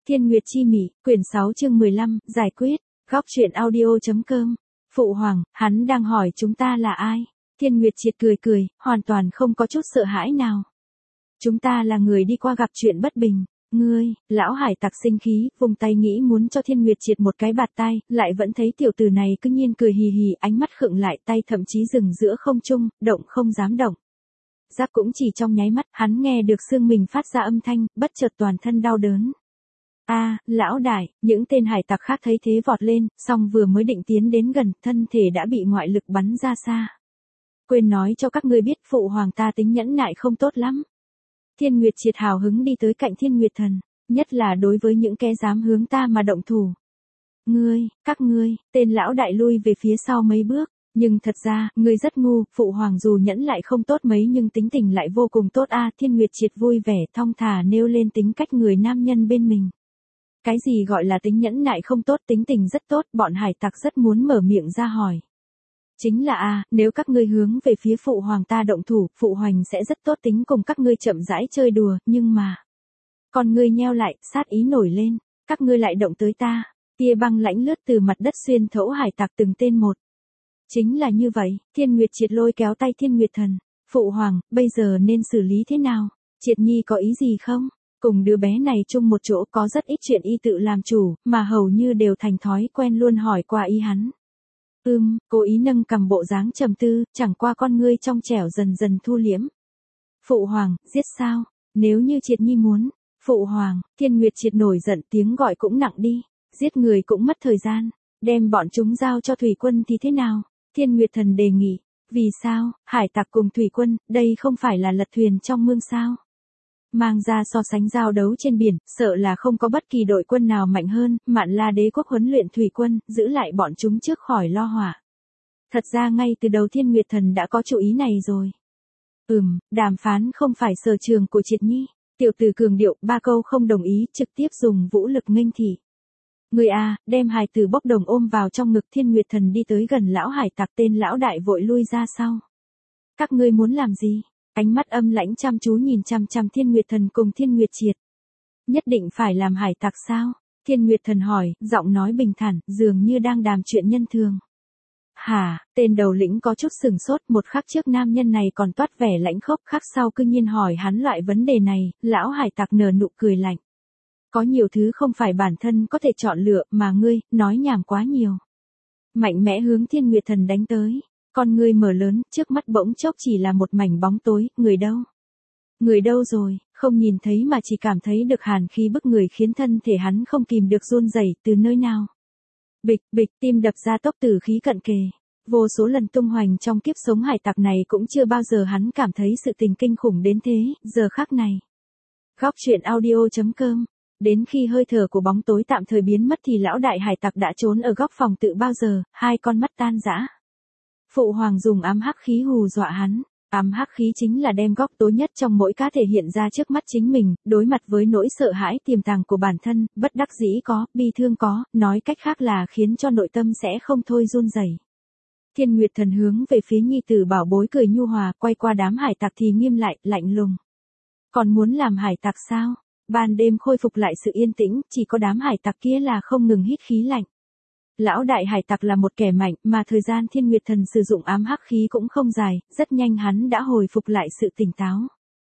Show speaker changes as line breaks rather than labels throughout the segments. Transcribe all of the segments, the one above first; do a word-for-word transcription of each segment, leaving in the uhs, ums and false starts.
Thiên Nguyệt Chi Mỉ, quyển sáu chương mười lăm, giải quyết, góc truyện audio.com. Phụ hoàng, hắn đang hỏi chúng ta là ai? Thiên Nguyệt Triệt cười cười, hoàn toàn không có chút sợ hãi nào. Chúng ta là người đi qua gặp chuyện bất bình. Ngươi, lão hải tặc sinh khí, vùng tay nghĩ muốn cho Thiên Nguyệt Triệt một cái bạt tay, lại vẫn thấy tiểu tử này cứ nhiên cười hì hì, ánh mắt khựng lại, tay thậm chí dừng giữa không trung, động không dám động. Giáp cũng chỉ trong nháy mắt, hắn nghe được xương mình phát ra âm thanh, bất chợt toàn thân đau đớn. A, à, lão đại, những tên hải tặc khác thấy thế vọt lên, song vừa mới định tiến đến gần, thân thể đã bị ngoại lực bắn ra xa. Quên nói cho các ngươi biết, phụ hoàng ta tính nhẫn nại không tốt lắm. Thiên Nguyệt Triệt hào hứng đi tới cạnh Thiên Nguyệt Thần, nhất là đối với những kẻ dám hướng ta mà động thủ. Ngươi, các ngươi, tên lão đại lui về phía sau mấy bước, nhưng thật ra, ngươi rất ngu, phụ hoàng dù nhẫn lại không tốt mấy nhưng tính tình lại vô cùng tốt a. À, Thiên Nguyệt Triệt vui vẻ thong thả nêu lên tính cách người nam nhân bên mình. Cái gì gọi là tính nhẫn nại không tốt, tính tình rất tốt, bọn hải tặc rất muốn mở miệng ra hỏi. Chính là a, à, nếu các ngươi hướng về phía phụ hoàng ta động thủ, phụ hoàng sẽ rất tốt tính cùng các ngươi chậm rãi chơi đùa, nhưng mà... Còn ngươi nheo lại, sát ý nổi lên, các ngươi lại động tới ta, tia băng lãnh lướt từ mặt đất xuyên thấu hải tặc từng tên một. Chính là như vậy, Thiên Nguyệt Triệt lôi kéo tay Thiên Nguyệt Thần, phụ hoàng, bây giờ nên xử lý thế nào? Triệt Nhi có ý gì không? Cùng đứa bé này chung một chỗ có rất ít chuyện y tự làm chủ, mà hầu như đều thành thói quen luôn hỏi qua ý hắn. Ừm, cố ý nâng cầm bộ dáng trầm tư, chẳng qua con ngươi trong trẻo dần dần thu liễm. Phụ hoàng, giết sao? Nếu như Triệt Nhi muốn, phụ hoàng, Thiên Nguyệt Triệt nổi giận, tiếng gọi cũng nặng đi, giết người cũng mất thời gian, đem bọn chúng giao cho thủy quân thì thế nào? Thiên Nguyệt Thần đề nghị, vì sao, hải tặc cùng thủy quân, đây không phải là lật thuyền trong mương sao? Mang ra so sánh giao đấu trên biển, sợ là không có bất kỳ đội quân nào mạnh hơn, Mạn La Đế quốc huấn luyện thủy quân, giữ lại bọn chúng trước khỏi lo hỏa. Thật ra ngay từ đầu Thiên Nguyệt Thần đã có chủ ý này rồi. Ừm, đàm phán không phải sở trường của Triệt Nhi, tiểu tử cường điệu, ba câu không đồng ý, trực tiếp dùng vũ lực nghênh thị. Người a, đem hài tử bốc đồng ôm vào trong ngực. Thiên Nguyệt Thần đi tới gần lão hải tặc, tên lão đại vội lui ra sau. Các ngươi muốn làm gì? Ánh mắt âm lãnh chăm chú nhìn chăm chăm Thiên Nguyệt Thần cùng Thiên Nguyệt Triệt. Nhất định phải làm hải tặc sao? Thiên Nguyệt Thần hỏi, giọng nói bình thản, dường như đang đàm chuyện nhân thường. Hả, tên đầu lĩnh có chút sừng sốt, một khắc trước nam nhân này còn toát vẻ lãnh khốc, khắc sau cứ nhiên hỏi hắn loại vấn đề này, lão hải tặc nở nụ cười lạnh. Có nhiều thứ không phải bản thân có thể chọn lựa, mà ngươi, nói nhảm quá nhiều. Mạnh mẽ hướng Thiên Nguyệt Thần đánh tới. Con ngươi mở lớn, trước mắt bỗng chốc chỉ là một mảnh bóng tối, người đâu? Người đâu rồi, không nhìn thấy mà chỉ cảm thấy được hàn khí bức người khiến thân thể hắn không kìm được run rẩy, từ nơi nào? Bịch, bịch, tim đập ra tốc, tử khí cận kề. Vô số lần tung hoành trong kiếp sống hải tặc này cũng chưa bao giờ hắn cảm thấy sự tình kinh khủng đến thế, giờ khắc này. Góc truyện audio.com. Đến khi hơi thở của bóng tối tạm thời biến mất thì lão đại hải tặc đã trốn ở góc phòng tự bao giờ, hai con mắt tan rã. Phụ hoàng dùng ám hắc khí hù dọa hắn, ám hắc khí chính là đem góc tối nhất trong mỗi cá thể hiện ra trước mắt chính mình, đối mặt với nỗi sợ hãi tiềm tàng của bản thân, bất đắc dĩ có, bi thương có, nói cách khác là khiến cho nội tâm sẽ không thôi run rẩy. Thiên Nguyệt Thần hướng về phía nhi tử bảo bối cười nhu hòa, quay qua đám hải tặc thì nghiêm lại, lạnh lùng. Còn muốn làm hải tặc sao? Ban đêm khôi phục lại sự yên tĩnh, chỉ có đám hải tặc kia là không ngừng hít khí lạnh. Lão đại hải tặc là một kẻ mạnh, mà thời gian Thiên Nguyệt Thần sử dụng ám hắc khí cũng không dài, rất nhanh hắn đã hồi phục lại sự tỉnh táo.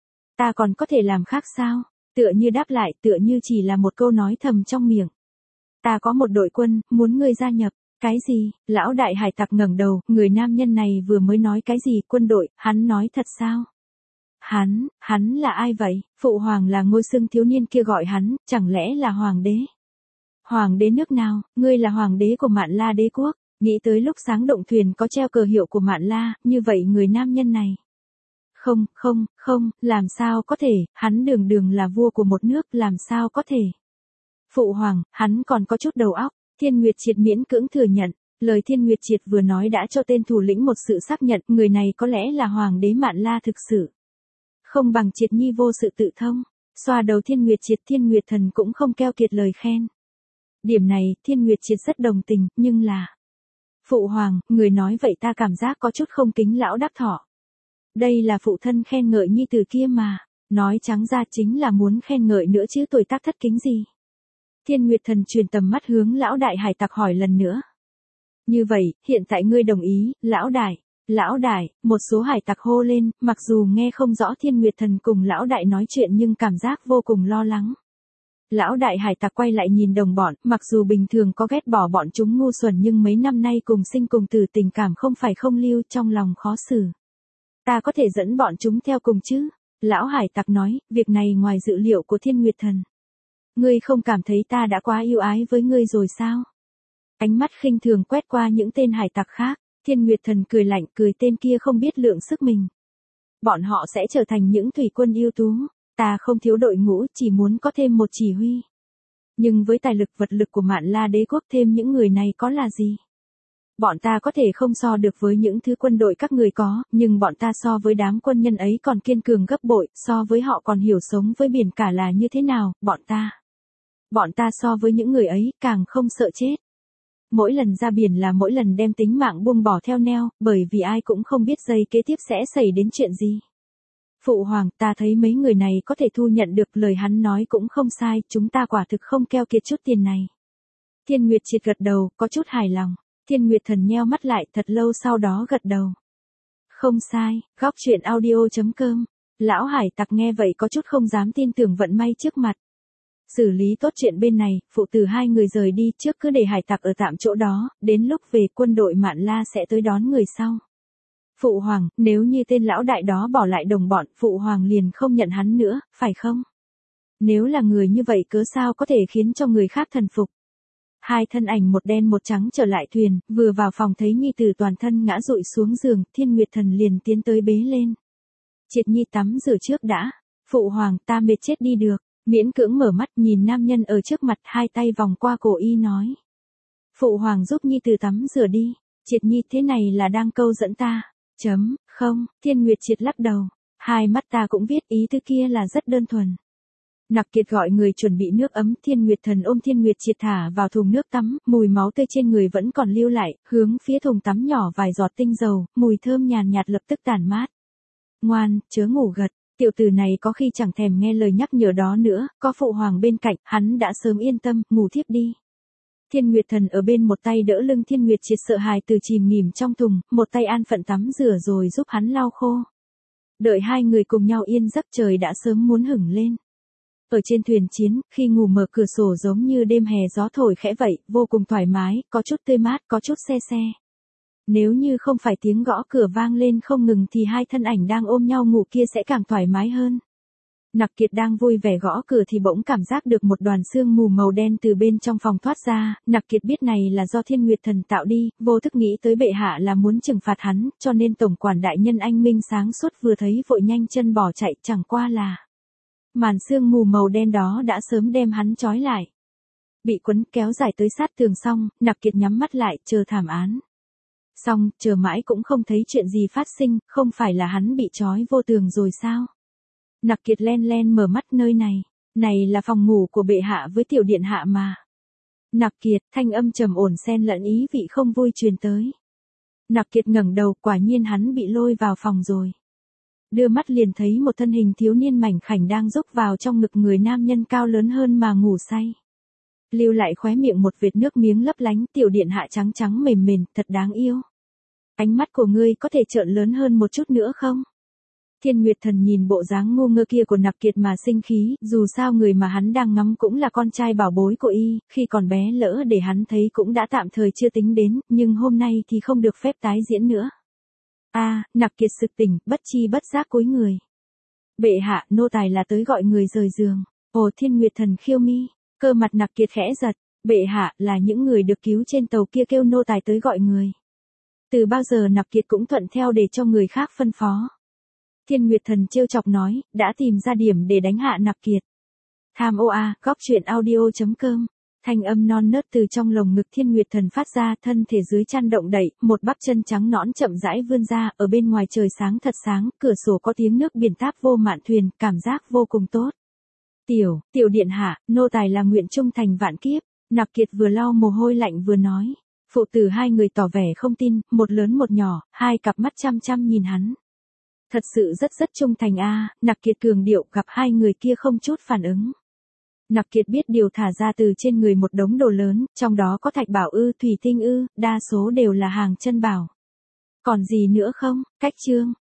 Ta còn có thể làm khác sao? Tựa như đáp lại, tựa như chỉ là một câu nói thầm trong miệng. Ta có một đội quân, muốn ngươi gia nhập. Cái gì? Lão đại hải tặc ngẩng đầu, người nam nhân này vừa mới nói cái gì? Quân đội, hắn nói thật sao? Hắn, hắn là ai vậy? Phụ hoàng là ngôi xưng thiếu niên kia gọi hắn, chẳng lẽ là hoàng đế? Hoàng đế nước nào? Ngươi là hoàng đế của Mạn La đế quốc. Nghĩ tới lúc sáng động thuyền có treo cờ hiệu của Mạn La, như vậy người nam nhân này. Không, không, không, làm sao có thể, hắn đường đường là vua của một nước, làm sao có thể. Phụ hoàng, hắn còn có chút đầu óc. Thiên Nguyệt Triệt miễn cưỡng thừa nhận, lời Thiên Nguyệt Triệt vừa nói đã cho tên thủ lĩnh một sự xác nhận, người này có lẽ là hoàng đế Mạn La thực sự. Không bằng Triệt Nhi vô sự tự thông, xoa đầu Thiên Nguyệt Triệt. Thiên Nguyệt Thần cũng không keo kiệt lời khen. Điểm này, Thiên Nguyệt Triệt rất đồng tình, nhưng là... Phụ hoàng, người nói vậy ta cảm giác có chút không kính lão đắc thọ. Đây là phụ thân khen ngợi nhi tử kia mà, nói trắng ra chính là muốn khen ngợi nữa chứ tuổi tác thất kính gì. Thiên Nguyệt Thần truyền tầm mắt hướng lão đại hải tặc hỏi lần nữa. Như vậy, hiện tại ngươi đồng ý, lão đại, lão đại, một số hải tặc hô lên, mặc dù nghe không rõ Thiên Nguyệt Thần cùng lão đại nói chuyện nhưng cảm giác vô cùng lo lắng. Lão đại hải tặc quay lại nhìn đồng bọn, mặc dù bình thường có ghét bỏ bọn chúng ngu xuẩn nhưng mấy năm nay cùng sinh cùng tử tình cảm không phải không lưu, trong lòng khó xử. Ta có thể dẫn bọn chúng theo cùng chứ? Lão hải tặc nói, việc này ngoài dự liệu của Thiên Nguyệt Thần. Ngươi không cảm thấy ta đã quá yêu ái với ngươi rồi sao? Ánh mắt khinh thường quét qua những tên hải tặc khác, Thiên Nguyệt Thần cười lạnh, cười tên kia không biết lượng sức mình. Bọn họ sẽ trở thành những thủy quân ưu tú, ta không thiếu đội ngũ, chỉ muốn có thêm một chỉ huy. Nhưng với tài lực vật lực của Mạn La đế quốc thêm những người này có là gì? Bọn ta có thể không so được với những thứ quân đội các người có, nhưng bọn ta so với đám quân nhân ấy còn kiên cường gấp bội, so với họ còn hiểu sống với biển cả là như thế nào, bọn ta. Bọn ta so với những người ấy càng không sợ chết. Mỗi lần ra biển là mỗi lần đem tính mạng buông bỏ theo neo, bởi vì ai cũng không biết giây kế tiếp sẽ xảy đến chuyện gì. Phụ hoàng, ta thấy mấy người này có thể thu nhận được, lời hắn nói cũng không sai, chúng ta quả thực không keo kiệt chút tiền này. Thiên Nguyệt Triệt gật đầu, có chút hài lòng. Thiên Nguyệt Thần nheo mắt lại thật lâu sau đó gật đầu. Không sai, góc truyện audio chấm com. Lão hải tặc nghe vậy có chút không dám tin tưởng vận may trước mặt. Xử lý tốt chuyện bên này, phụ tử hai người rời đi trước cứ để hải tặc ở tạm chỗ đó, đến lúc về quân đội Mạn La sẽ tới đón người sau. Phụ hoàng, nếu như tên lão đại đó bỏ lại đồng bọn, phụ hoàng liền không nhận hắn nữa, phải không? Nếu là người như vậy cớ sao có thể khiến cho người khác thần phục? Hai thân ảnh một đen một trắng trở lại thuyền, vừa vào phòng thấy nhi tử toàn thân ngã rụi xuống giường, Thiên Nguyệt Thần liền tiến tới bế lên. Triệt Nhi tắm rửa trước đã. Phụ hoàng, ta mệt chết đi được. Miễn cưỡng mở mắt nhìn nam nhân ở trước mặt, hai tay vòng qua cổ y nói. Phụ hoàng giúp Nhi tử tắm rửa đi. Triệt Nhi, thế này là đang câu dẫn ta. Chấm, không, Thiên Nguyệt Triệt lắc đầu. Hai mắt ta cũng biết ý tứ kia là rất đơn thuần. Nặc Kiệt gọi người chuẩn bị nước ấm, Thiên Nguyệt Thần ôm Thiên Nguyệt Triệt thả vào thùng nước tắm, mùi máu tươi trên người vẫn còn lưu lại, hướng phía thùng tắm nhỏ vài giọt tinh dầu, mùi thơm nhàn nhạt lập tức tản mát. Ngoan, chớ ngủ gật, tiểu tử này có khi chẳng thèm nghe lời nhắc nhở đó nữa, có phụ hoàng bên cạnh, hắn đã sớm yên tâm, ngủ thiếp đi. Thiên Nguyệt Thần ở bên một tay đỡ lưng Thiên Nguyệt Triệt sợ hãi từ chìm nghỉm trong thùng, một tay an phận tắm rửa rồi giúp hắn lau khô. Đợi hai người cùng nhau yên giấc trời đã sớm muốn hửng lên. Ở trên thuyền chiến, khi ngủ mở cửa sổ giống như đêm hè gió thổi khẽ vậy, vô cùng thoải mái, có chút tươi mát, có chút se se. Nếu như không phải tiếng gõ cửa vang lên không ngừng thì hai thân ảnh đang ôm nhau ngủ kia sẽ càng thoải mái hơn. Nặc Kiệt đang vui vẻ gõ cửa thì bỗng cảm giác được một đoàn sương mù màu đen từ bên trong phòng thoát ra, Nặc Kiệt biết này là do Thiên Nguyệt Thần tạo đi, vô thức nghĩ tới bệ hạ là muốn trừng phạt hắn, cho nên tổng quản đại nhân anh minh sáng suốt vừa thấy vội nhanh chân bỏ chạy, chẳng qua là màn sương mù màu đen đó đã sớm đem hắn trói lại. Bị quấn kéo dài tới sát tường xong, Nặc Kiệt nhắm mắt lại, chờ thảm án. Xong, chờ mãi cũng không thấy chuyện gì phát sinh, không phải là hắn bị trói vô tường rồi sao? Nặc Kiệt len len mở mắt, nơi này, này là phòng ngủ của bệ hạ với tiểu điện hạ mà. Nặc Kiệt, thanh âm trầm ổn xen lẫn ý vị không vui truyền tới. Nặc Kiệt ngẩng đầu, quả nhiên hắn bị lôi vào phòng rồi. Đưa mắt liền thấy một thân hình thiếu niên mảnh khảnh đang rúc vào trong ngực người nam nhân cao lớn hơn mà ngủ say. Lưu lại khóe miệng một vệt nước miếng lấp lánh, tiểu điện hạ trắng trắng mềm mềm, thật đáng yêu. Ánh mắt của ngươi có thể trợn lớn hơn một chút nữa không? Thiên Nguyệt Thần nhìn bộ dáng ngu ngơ kia của Nặc Kiệt mà sinh khí, dù sao người mà hắn đang ngắm cũng là con trai bảo bối của y, khi còn bé lỡ để hắn thấy cũng đã tạm thời chưa tính đến, nhưng hôm nay thì không được phép tái diễn nữa. A, à, Nặc Kiệt sực tỉnh, bất chi bất giác cúi người. Bệ hạ, nô tài là tới gọi người rời giường. Ồ, Thiên Nguyệt Thần khiêu mi, cơ mặt Nặc Kiệt khẽ giật. Bệ hạ, là những người được cứu trên tàu kia kêu nô tài tới gọi người. Từ bao giờ Nặc Kiệt cũng thuận theo để cho người khác phân phó. Thiên Nguyệt Thần trêu chọc nói, đã tìm ra điểm để đánh hạ Nặc Kiệt. Tham ô a, góc truyện audio chấm com. Thanh âm non nớt từ trong lồng ngực Thiên Nguyệt Thần phát ra, thân thể dưới chăn động đậy, một bắp chân trắng nõn chậm rãi vươn ra, ở bên ngoài trời sáng thật sáng, cửa sổ có tiếng nước biển táp vô mạn thuyền, cảm giác vô cùng tốt. Tiểu, tiểu điện hạ, nô tài là nguyện trung thành vạn kiếp. Nặc Kiệt vừa lau mồ hôi lạnh vừa nói. Phụ tử hai người tỏ vẻ không tin, một lớn một nhỏ, hai cặp mắt chăm chăm nhìn hắn. Thật sự rất rất trung thành a, Nặc Kiệt cường điệu, gặp hai người kia không chút phản ứng. Nặc Kiệt biết điều thả ra từ trên người một đống đồ lớn, trong đó có thạch bảo ư, thủy tinh ư, đa số đều là hàng chân bảo. Còn gì nữa không? Cách chương.